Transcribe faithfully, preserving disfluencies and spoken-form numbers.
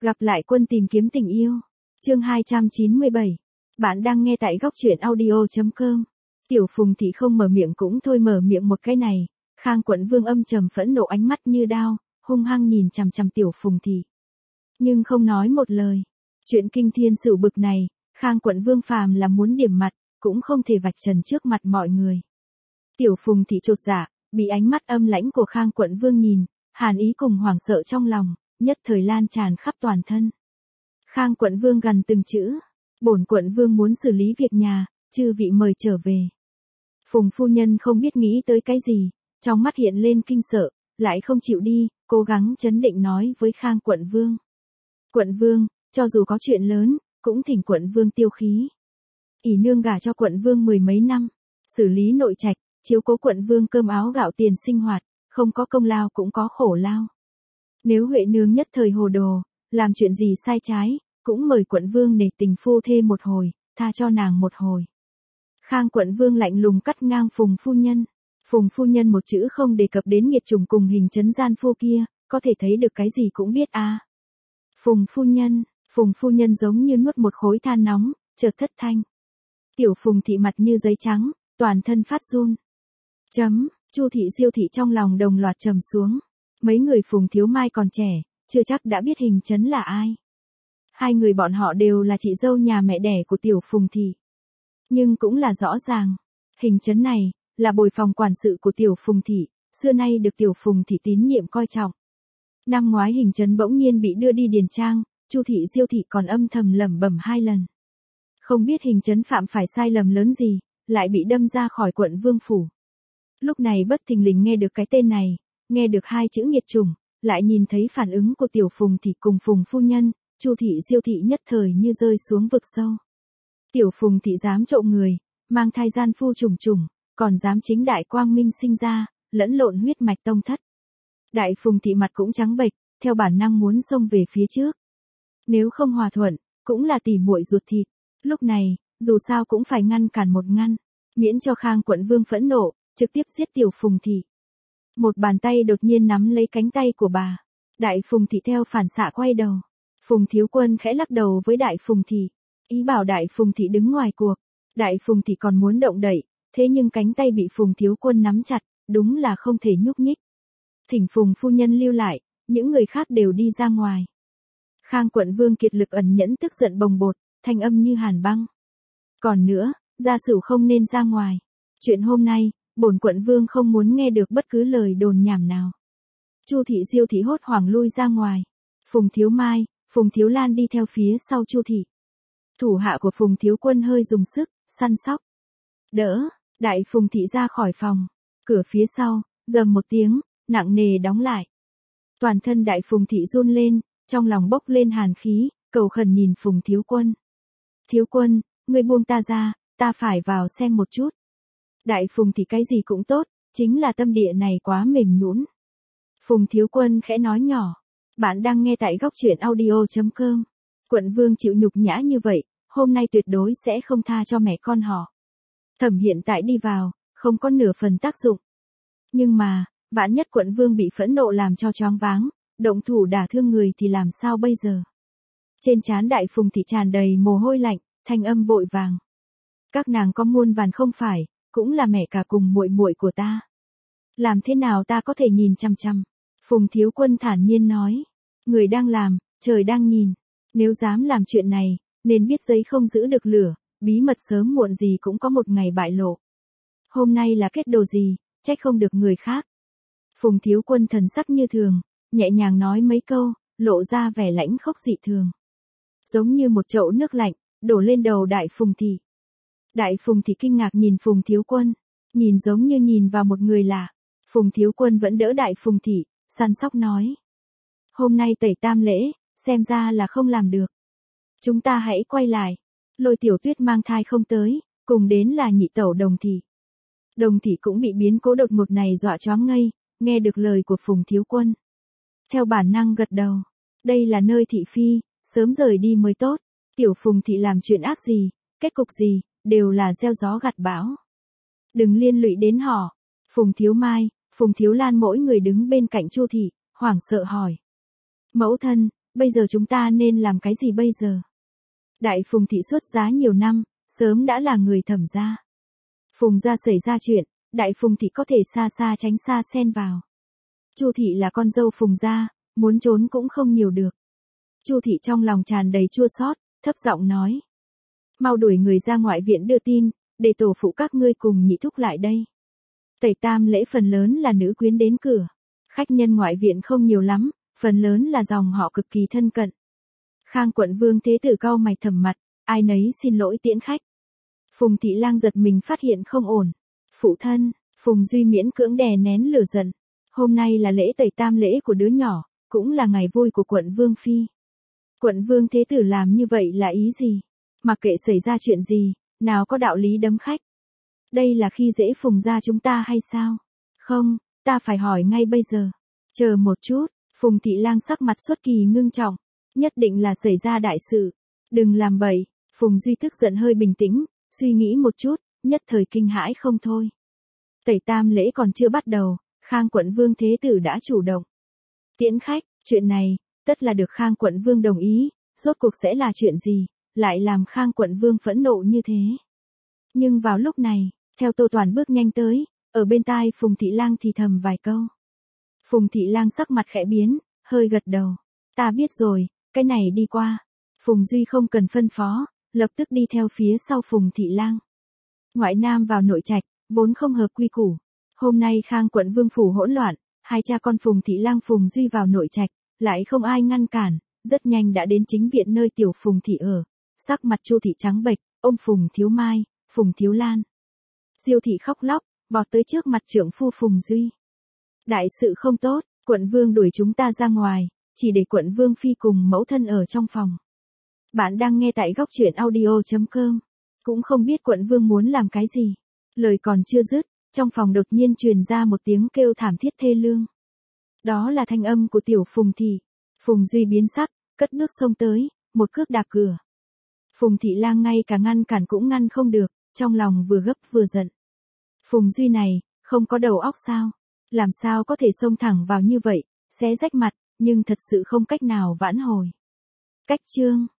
Gặp lại quân tìm kiếm tình yêu. Chương hai trăm chín mươi bảy. Bạn đang nghe tại góc truyện audio chấm com. Tiểu Phùng Thị không mở miệng cũng thôi mở miệng một cái này. Khang Quận Vương âm trầm phẫn nộ, ánh mắt như đao, hung hăng nhìn chằm chằm Tiểu Phùng Thị. Nhưng không nói một lời. Chuyện kinh thiên sự bực này, Khang Quận Vương phàm là muốn điểm mặt, cũng không thể vạch trần trước mặt mọi người. Tiểu Phùng Thị chột dạ, bị ánh mắt âm lãnh của Khang Quận Vương nhìn, hàn ý cùng hoảng sợ trong lòng, nhất thời lan tràn khắp toàn thân. Khang Quận Vương gằn từng chữ, bổn Quận Vương muốn xử lý việc nhà, chư vị mời trở về. Phùng phu nhân không biết nghĩ tới cái gì, trong mắt hiện lên kinh sợ, lại không chịu đi, cố gắng trấn định nói với Khang Quận Vương. Quận Vương, cho dù có chuyện lớn, cũng thỉnh Quận Vương tiêu khí. ỷ nương gả cho Quận Vương mười mấy năm, xử lý nội trạch, chiếu cố Quận Vương cơm áo gạo tiền sinh hoạt, không có công lao cũng có khổ lao. Nếu Huệ nương nhất thời hồ đồ, làm chuyện gì sai trái, cũng mời Quận Vương để tình phu thê một hồi, tha cho nàng một hồi. Khang Quận Vương lạnh lùng cắt ngang Phùng phu nhân. Phùng phu nhân một chữ không đề cập đến nghiệt chủng cùng hình trấn gian phu kia, có thể thấy được cái gì cũng biết a. À. Phùng phu nhân, Phùng phu nhân giống như nuốt một khối than nóng, chợt thất thanh. Tiểu Phùng Thị mặt như giấy trắng, toàn thân phát run. Chấm, Chu Thị Diêu Thị trong lòng đồng loạt trầm xuống. Mấy người Phùng Thiếu Mai còn trẻ, chưa chắc đã biết hình trấn là ai. Hai người bọn họ đều là chị dâu nhà mẹ đẻ của Tiểu Phùng Thị. Nhưng cũng là rõ ràng, hình trấn này, là bồi phòng quản sự của Tiểu Phùng Thị, xưa nay được Tiểu Phùng Thị tín nhiệm coi trọng. Năm ngoái hình trấn bỗng nhiên bị đưa đi điền trang, Chu Thị Diêu Thị còn âm thầm lẩm bẩm hai lần. Không biết hình trấn phạm phải sai lầm lớn gì, lại bị đâm ra khỏi quận Vương phủ. Lúc này bất thình lình nghe được cái tên này, nghe được hai chữ nghiệt chủng, lại nhìn thấy phản ứng của Tiểu Phùng Thị cùng Phùng phu nhân, Chu Thị Diêu Thị nhất thời như rơi xuống vực sâu. Tiểu Phùng Thị dám trộm người, mang thai gian phu trùng trùng, còn dám chính đại quang minh sinh ra, lẫn lộn huyết mạch tông thất. Đại Phùng Thị mặt cũng trắng bệch, theo bản năng muốn xông về phía trước. Nếu không hòa thuận, cũng là tỉ muội ruột thịt. Lúc này, dù sao cũng phải ngăn cản một ngăn, miễn cho Khang Quận Vương phẫn nộ, trực tiếp giết Tiểu Phùng Thị. Một bàn tay đột nhiên nắm lấy cánh tay của bà. Đại Phùng Thị theo phản xạ quay đầu. Phùng Thiếu Quân khẽ lắc đầu với Đại Phùng Thị, ý bảo Đại Phùng Thị đứng ngoài cuộc. Đại Phùng Thị còn muốn động đậy, thế nhưng cánh tay bị Phùng Thiếu Quân nắm chặt, đúng là không thể nhúc nhích. Thỉnh Phùng phu nhân lưu lại, những người khác đều đi ra ngoài. Khang Quận Vương kiệt lực ẩn nhẫn tức giận bồng bột, thanh âm như hàn băng. Còn nữa, gia sử không nên ra ngoài. Chuyện hôm nay, bổn Quận Vương không muốn nghe được bất cứ lời đồn nhảm nào. Chu Thị Diêu Thị hốt hoảng lui ra ngoài. Phùng Thiếu Mai, Phùng Thiếu Lan đi theo phía sau Chu Thị. Thủ hạ của Phùng Thiếu Quân hơi dùng sức, săn sóc. Đỡ, Đại Phùng Thị ra khỏi phòng. Cửa phía sau, rầm một tiếng, nặng nề đóng lại. Toàn thân Đại Phùng Thị run lên, trong lòng bốc lên hàn khí, cầu khẩn nhìn Phùng Thiếu Quân. Thiếu Quân, ngươi buông ta ra, ta phải vào xem một chút. Đại Phùng Thị cái gì cũng tốt, chính là tâm địa này quá mềm nhũn. Phùng Thiếu Quân khẽ nói nhỏ. Bạn đang nghe tại góc truyện audio chấm com. Quận Vương chịu nhục nhã như vậy, hôm nay tuyệt đối sẽ không tha cho mẹ con họ. Thẩm hiện tại đi vào, không có nửa phần tác dụng. Nhưng mà, vạn nhất Quận Vương bị phẫn nộ làm cho choáng váng, động thủ đả thương người thì làm sao bây giờ? Trên trán Đại Phùng Thị tràn đầy mồ hôi lạnh, thanh âm vội vàng. Các nàng có muôn vàn không phải, cũng là mẹ cả cùng muội muội của ta. Làm thế nào ta có thể nhìn chằm chằm? Phùng Thiếu Quân thản nhiên nói. Người đang làm, trời đang nhìn. Nếu dám làm chuyện này, nên biết giấy không giữ được lửa, bí mật sớm muộn gì cũng có một ngày bại lộ. Hôm nay là kết đồ gì, trách không được người khác. Phùng Thiếu Quân thần sắc như thường, nhẹ nhàng nói mấy câu, lộ ra vẻ lãnh khốc dị thường. Giống như một chậu nước lạnh, đổ lên đầu Đại Phùng Thị. Đại Phùng Thị kinh ngạc nhìn Phùng Thiếu Quân, nhìn giống như nhìn vào một người lạ. Phùng Thiếu Quân vẫn đỡ Đại Phùng Thị, săn sóc nói. Hôm nay tẩy tam lễ, xem ra là không làm được. Chúng ta hãy quay lại. Lôi Tiểu Tuyết mang thai không tới, cùng đến là nhị tẩu Đồng Thị. Đồng Thị cũng bị biến cố đột ngột này dọa choáng ngây, nghe được lời của Phùng Thiếu Quân. Theo bản năng gật đầu. Đây là nơi thị phi, sớm rời đi mới tốt. Tiểu Phùng Thị làm chuyện ác gì, kết cục gì, đều là gieo gió gặt bão. Đừng liên lụy đến họ. Phùng Thiếu Mai, Phùng Thiếu Lan mỗi người đứng bên cạnh Chu Thị, hoảng sợ hỏi. Mẫu thân, bây giờ chúng ta nên làm cái gì bây giờ? Đại Phùng thị xuất giá nhiều năm, sớm đã là người Thẩm gia. Phùng gia xảy ra chuyện, Đại Phùng thị có thể xa xa tránh xa xen vào. Chu thị là con dâu Phùng gia, muốn trốn cũng không nhiều được. Chu thị trong lòng tràn đầy chua xót, thấp giọng nói: "Mau đuổi người ra ngoại viện đưa tin, để tổ phụ các ngươi cùng nhị thúc lại đây." Tẩy Tam lễ phần lớn là nữ quyến đến cửa. Khách nhân ngoại viện không nhiều lắm, phần lớn là dòng họ cực kỳ thân cận. Khang quận vương thế tử cau mày thầm mặt, ai nấy xin lỗi tiễn khách. Phùng thị lang giật mình phát hiện không ổn. Phụ thân, Phùng Duy miễn cưỡng đè nén lửa giận. Hôm nay là lễ tẩy tam lễ của đứa nhỏ, cũng là ngày vui của quận vương phi. Quận vương thế tử làm như vậy là ý gì? Mặc kệ xảy ra chuyện gì, nào có đạo lý đấm khách. Đây là khi dễ Phùng gia chúng ta hay sao? Không, ta phải hỏi ngay bây giờ. Chờ một chút, Phùng thị lang sắc mặt xuất kỳ ngưng trọng. Nhất định là xảy ra đại sự. Đừng làm bậy. Phùng Duy tức giận hơi bình tĩnh, suy nghĩ một chút, nhất thời kinh hãi không thôi. Tẩy tam lễ còn chưa bắt đầu, Khang quận vương thế tử đã chủ động tiễn khách. Chuyện này, tất là được Khang quận vương đồng ý. Rốt cuộc sẽ là chuyện gì, lại làm Khang quận vương phẫn nộ như thế? Nhưng vào lúc này, theo Tô Toàn bước nhanh tới, ở bên tai Phùng thị lang thì thầm vài câu. Phùng thị lang sắc mặt khẽ biến, hơi gật đầu. Ta biết rồi, cái này đi qua. Phùng Duy không cần phân phó, lập tức đi theo phía sau Phùng thị lang. Ngoại nam vào nội trạch, vốn không hợp quy củ. Hôm nay Khang quận vương phủ hỗn loạn, hai cha con Phùng thị lang Phùng Duy vào nội trạch, lại không ai ngăn cản, rất nhanh đã đến chính viện nơi tiểu Phùng thị ở. Sắc mặt Chu thị trắng bệch, ôm Phùng Thiếu Mai, Phùng Thiếu Lan. Diêu thị khóc lóc, vọt tới trước mặt trưởng phu Phùng Duy. Đại sự không tốt, quận vương đuổi chúng ta ra ngoài, chỉ để quận vương phi cùng mẫu thân ở trong phòng. Bạn đang nghe tại góc truyện audio chấm com. Cũng không biết quận vương muốn làm cái gì. Lời còn chưa dứt, trong phòng đột nhiên truyền ra một tiếng kêu thảm thiết thê lương. Đó là thanh âm của tiểu Phùng thị. Phùng Duy biến sắc, cất bước xông tới, một cước đạp cửa. Phùng thị lang ngay cả ngăn cản cũng ngăn không được, trong lòng vừa gấp vừa giận. Phùng Duy này, không có đầu óc sao? Làm sao có thể xông thẳng vào như vậy, xé rách mặt, nhưng thật sự không cách nào vãn hồi. Cách chương